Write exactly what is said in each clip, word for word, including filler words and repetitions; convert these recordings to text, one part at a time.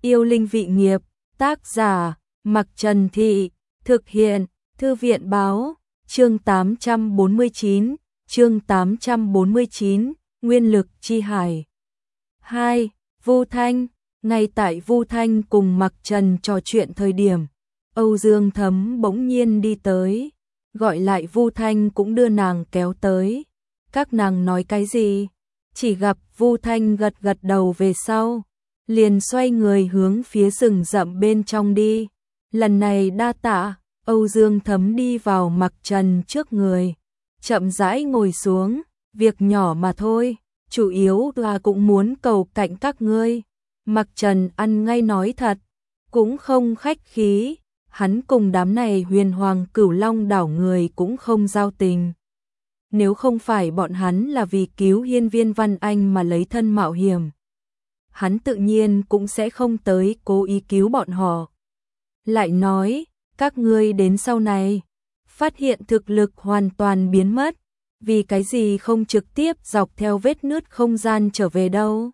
Yêu linh vị nghiệp, tác giả, Mặc Trần Thị, thực hiện, Thư viện báo, chương tám trăm bốn mươi chín, chương tám trăm bốn mươi chín, Nguyên lực chi hải. hai. Vu Thanh, ngay tại Vu Thanh cùng Mặc Trần trò chuyện thời điểm, Âu Dương Thấm bỗng nhiên đi tới, gọi lại Vu Thanh cũng đưa nàng kéo tới. Các nàng nói cái gì? Chỉ gặp Vu Thanh gật gật đầu về sau, liền xoay người hướng phía rừng rậm bên trong đi. Lần này đa tạ. Âu Dương Thấm đi vào Mặc Trần trước người, chậm rãi ngồi xuống, việc nhỏ mà thôi, chủ yếu là cũng muốn cầu cạnh các ngươi. Mặc Trần ăn ngay nói thật, cũng không khách khí, hắn cùng đám này Huyền Hoàng Cửu Long đảo người cũng không giao tình. Nếu không phải bọn hắn là vì cứu Hiên Viên Văn Anh mà lấy thân mạo hiểm, hắn tự nhiên cũng sẽ không tới cố ý cứu bọn họ. Lại nói, các ngươi đến sau này, phát hiện thực lực hoàn toàn biến mất, vì cái gì không trực tiếp dọc theo vết nứt không gian trở về đâu?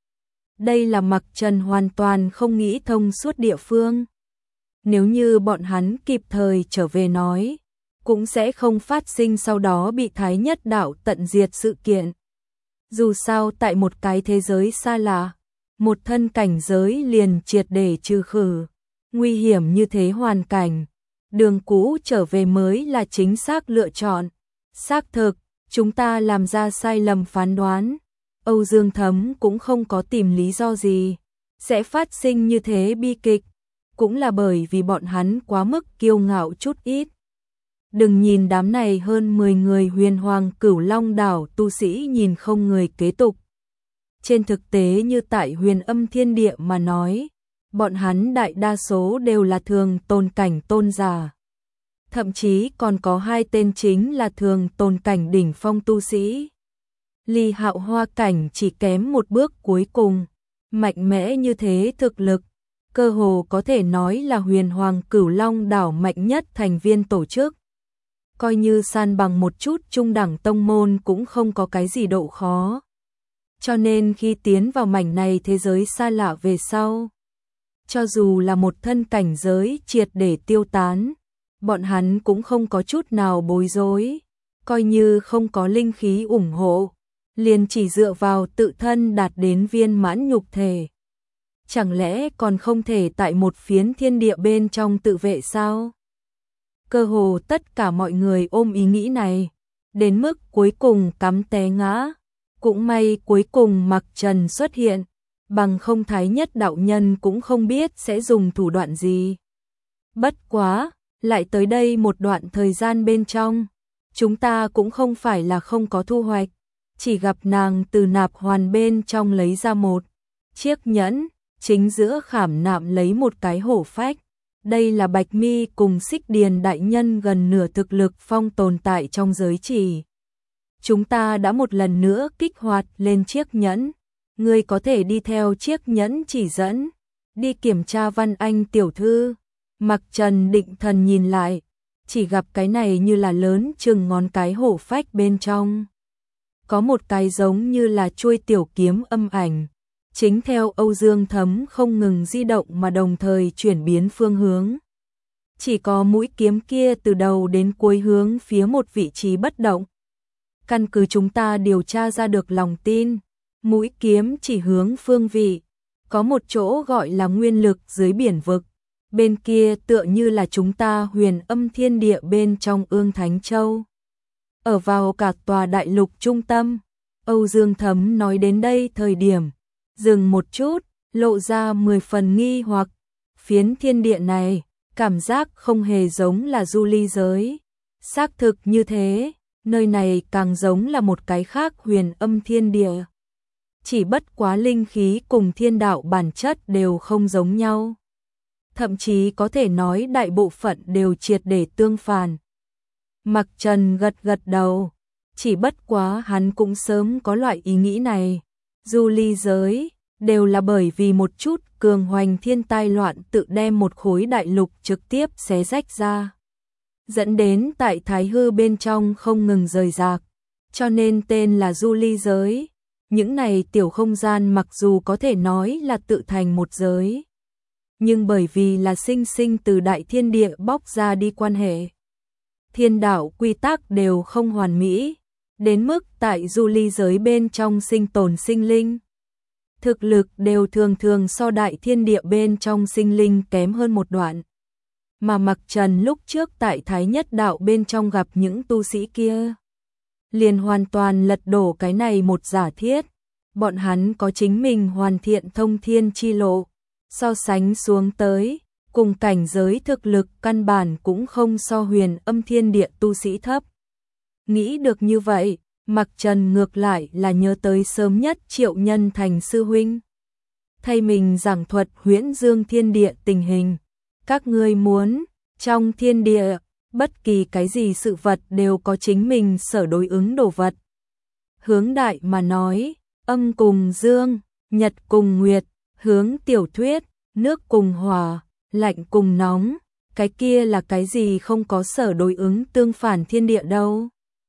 Đây là Mặc Trần hoàn toàn không nghĩ thông suốt địa phương. Nếu như bọn hắn kịp thời trở về nói, cũng sẽ không phát sinh sau đó bị Thái Nhất Đạo tận diệt sự kiện. Dù sao tại một cái thế giới xa lạ, một thân cảnh giới liền triệt để trừ khử. Nguy hiểm như thế hoàn cảnh, đường cũ trở về mới là chính xác lựa chọn. Xác thực, chúng ta làm ra sai lầm phán đoán. Âu Dương Thấm cũng không có tìm lý do gì sẽ phát sinh như thế bi kịch, cũng là bởi vì bọn hắn quá mức kiêu ngạo chút ít. Đừng nhìn đám này hơn mười người Huyền Hoàng Cửu Long đảo tu sĩ nhìn không người kế tục. Trên thực tế như tại Huyền Âm Thiên Địa mà nói, bọn hắn đại đa số đều là thường tôn cảnh tôn giả. Thậm chí còn có hai tên chính là thường tôn cảnh đỉnh phong tu sĩ. Ly Hạo Hoa cảnh chỉ kém một bước cuối cùng, mạnh mẽ như thế thực lực, cơ hồ có thể nói là Huyền Hoàng Cửu Long đảo mạnh nhất thành viên tổ chức. Coi như san bằng một chút trung đẳng tông môn cũng không có cái gì độ khó. Cho nên khi tiến vào mảnh này thế giới xa lạ về sau, cho dù là một thân cảnh giới triệt để tiêu tán, bọn hắn cũng không có chút nào bối rối, coi như không có linh khí ủng hộ, liền chỉ dựa vào tự thân đạt đến viên mãn nhục thể. Chẳng lẽ còn không thể tại một phiến thiên địa bên trong tự vệ sao? Cơ hồ tất cả mọi người ôm ý nghĩ này, đến mức cuối cùng cắm té ngã. Cũng may cuối cùng Mặc Trần xuất hiện, bằng không Thái Nhất đạo nhân cũng không biết sẽ dùng thủ đoạn gì. Bất quá, lại tới đây một đoạn thời gian bên trong, chúng ta cũng không phải là không có thu hoạch, chỉ gặp nàng từ nạp hoàn bên trong lấy ra một chiếc nhẫn, chính giữa khảm nạm lấy một cái hổ phách. Đây là Bạch Mi cùng Xích Điền đại nhân gần nửa thực lực phong tồn tại trong giới chỉ. Chúng ta đã một lần nữa kích hoạt lên chiếc nhẫn, ngươi có thể đi theo chiếc nhẫn chỉ dẫn, đi kiểm tra Văn Anh tiểu thư. Mặc Trần định thần nhìn lại, chỉ gặp cái này như là lớn chừng ngón cái hổ phách bên trong. Có một cái giống như là chuôi tiểu kiếm âm ảnh, chính theo Âu Dương Thấm không ngừng di động mà đồng thời chuyển biến phương hướng. Chỉ có mũi kiếm kia từ đầu đến cuối hướng phía một vị trí bất động. Căn cứ chúng ta điều tra ra được lòng tin, mũi kiếm chỉ hướng phương vị, có một chỗ gọi là nguyên lực dưới biển vực, bên kia tựa như là chúng ta Huyền Âm Thiên Địa bên trong Ương Thánh Châu. Ở vào cả tòa đại lục trung tâm, Âu Dương Thấm nói đến đây thời điểm, dừng một chút, lộ ra mười phần nghi hoặc, phiến thiên địa này, cảm giác không hề giống là du ly giới. Xác thực như thế, nơi này càng giống là một cái khác Huyền Âm Thiên Địa. Chỉ bất quá linh khí cùng thiên đạo bản chất đều không giống nhau. Thậm chí có thể nói đại bộ phận đều triệt để tương phản. Mặc Trần gật gật đầu, chỉ bất quá hắn cũng sớm có loại ý nghĩ này. Du ly giới, đều là bởi vì một chút cường hoành thiên tai loạn tự đem một khối đại lục trực tiếp xé rách ra, dẫn đến tại thái hư bên trong không ngừng rời rạc, cho nên tên là du ly giới. Những này tiểu không gian mặc dù có thể nói là tự thành một giới, nhưng bởi vì là sinh sinh từ đại thiên địa bóc ra đi quan hệ. Thiên đạo quy tắc đều không hoàn mỹ, đến mức tại du ly giới bên trong sinh tồn sinh linh. Thực lực đều thường thường so đại thiên địa bên trong sinh linh kém hơn một đoạn. Mà Mặc Trần lúc trước tại Thái Nhất Đạo bên trong gặp những tu sĩ kia, liền hoàn toàn lật đổ cái này một giả thiết. Bọn hắn có chính mình hoàn thiện thông thiên chi lộ, so sánh xuống tới, cùng cảnh giới thực lực căn bản cũng không so huyền âm thiên địa tu sĩ thấp. Nghĩ được như vậy, Mặc Trần ngược lại là nhớ tới sớm nhất Triệu Nhân Thành sư huynh. Thay mình giảng thuật Huyễn Dương thiên địa tình hình, các ngươi muốn, trong thiên địa, bất kỳ cái gì sự vật đều có chính mình sở đối ứng đồ vật. Hướng đại mà nói, âm cùng dương, nhật cùng nguyệt, hướng tiểu thuyết, nước cùng hỏa, lạnh cùng nóng, cái kia là cái gì không có sở đối ứng tương phản thiên địa đâu.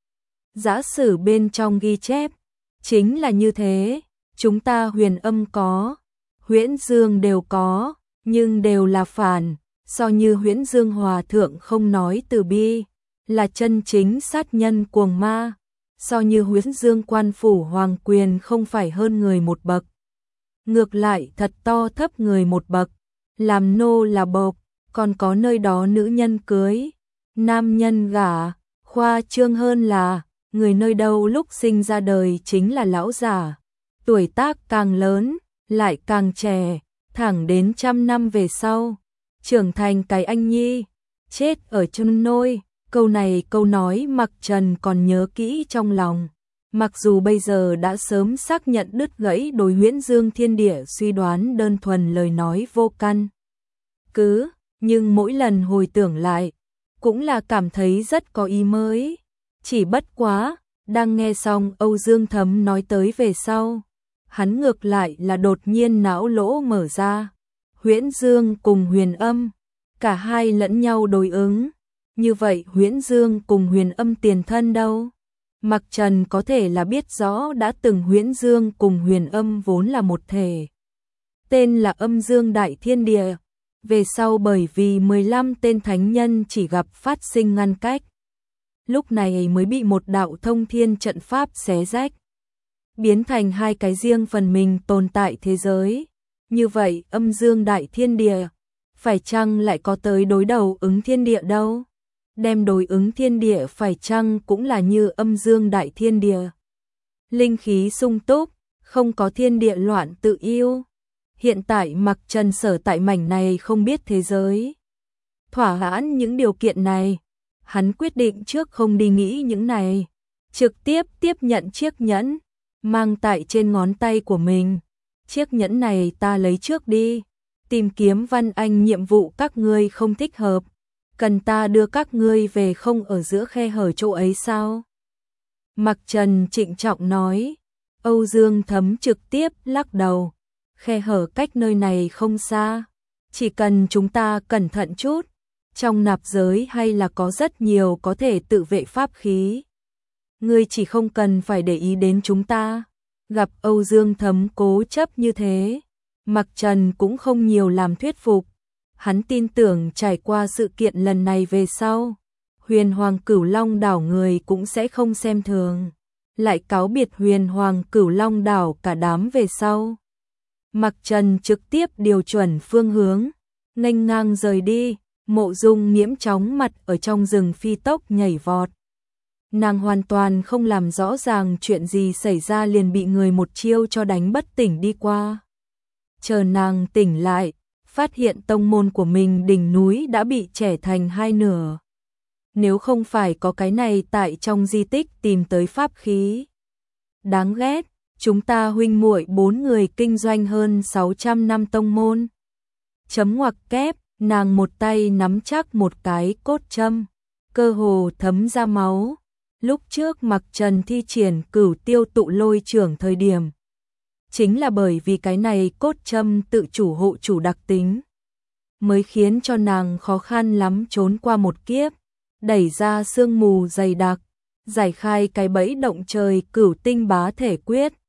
Giả sử bên trong ghi chép, chính là như thế, chúng ta huyền âm có, huyễn dương đều có, nhưng đều là phản, so như huyễn dương hòa thượng không nói từ bi, là chân chính sát nhân cuồng ma, so như huyễn dương quan phủ hoàng quyền không phải hơn người một bậc. Ngược lại thật to thấp người một bậc, làm nô là bộc, còn có nơi đó nữ nhân cưới, nam nhân gả, khoa trương hơn là, người nơi đâu lúc sinh ra đời chính là lão già, tuổi tác càng lớn, lại càng trẻ, thẳng đến trăm năm về sau, trưởng thành cái anh nhi, chết ở chân nôi. Câu này câu nói Mặc Trần còn nhớ kỹ trong lòng, mặc dù bây giờ đã sớm xác nhận đứt gãy đối Huyễn Dương thiên địa suy đoán đơn thuần lời nói vô căn cứ, nhưng mỗi lần hồi tưởng lại, cũng là cảm thấy rất có ý mới. Chỉ bất quá, đang nghe xong Âu Dương Thấm nói tới về sau, hắn ngược lại là đột nhiên não lỗ mở ra. Huyễn Dương cùng huyền âm, cả hai lẫn nhau đối ứng. Như vậy Huyễn Dương cùng huyền âm tiền thân đâu? Mặc Trần có thể là biết rõ đã từng Huyễn Dương cùng huyền âm vốn là một thể. Tên là Âm Dương Đại Thiên Địa. Về sau bởi vì mười lăm tên thánh nhân chỉ gặp phát sinh ngăn cách. Lúc này mới bị một đạo thông thiên trận pháp xé rách. Biến thành hai cái riêng phần mình tồn tại thế giới. Như vậy Âm Dương Đại Thiên Địa, phải chăng lại có tới đối đầu ứng thiên địa đâu? Đem đối ứng thiên địa phải chăng cũng là như Âm Dương Đại Thiên Địa. Linh khí sung túc, không có thiên địa loạn tự yêu. Hiện tại Mặc Trần sở tại mảnh này không biết thế giới. Thỏa mãn những điều kiện này, hắn quyết định trước không đi nghĩ những này. Trực tiếp tiếp nhận chiếc nhẫn, mang tại trên ngón tay của mình. Chiếc nhẫn này ta lấy trước đi. Tìm kiếm Văn Anh nhiệm vụ các ngươi không thích hợp. Cần ta đưa các ngươi về không ở giữa khe hở chỗ ấy sao? Mặc Trần trịnh trọng nói. Âu Dương Thấm trực tiếp lắc đầu. Khe hở cách nơi này không xa. Chỉ cần chúng ta cẩn thận chút. Trong nạp giới hay là có rất nhiều có thể tự vệ pháp khí. Ngươi chỉ không cần phải để ý đến chúng ta. Gặp Âu Dương Thấm cố chấp như thế, Mặc Trần cũng không nhiều làm thuyết phục. Hắn tin tưởng trải qua sự kiện lần này về sau, Huyền Hoàng Cửu Long đảo người cũng sẽ không xem thường. Lại cáo biệt Huyền Hoàng Cửu Long đảo cả đám về sau. Mặc Trần trực tiếp điều chuẩn phương hướng, nghênh ngang rời đi. Mộ Dung Nghiễm chóng mặt ở trong rừng phi tốc nhảy vọt. Nàng hoàn toàn không làm rõ ràng chuyện gì xảy ra liền bị người một chiêu cho đánh bất tỉnh đi qua. Chờ nàng tỉnh lại, phát hiện tông môn của mình đỉnh núi đã bị chẻ thành hai nửa. Nếu không phải có cái này tại trong di tích tìm tới pháp khí. Đáng ghét, chúng ta huynh muội bốn người kinh doanh hơn sáu trăm năm tông môn. Chấm ngoặc kép, nàng một tay nắm chắc một cái cốt châm, cơ hồ thấm ra máu. Lúc trước Mặc Trần thi triển Cửu Tiêu Tụ Lôi Trưởng thời điểm, chính là bởi vì cái này cốt châm tự chủ hộ chủ đặc tính, mới khiến cho nàng khó khăn lắm trốn qua một kiếp, đẩy ra sương mù dày đặc, giải khai cái bẫy động trời Cửu Tinh Bá Thể Quyết.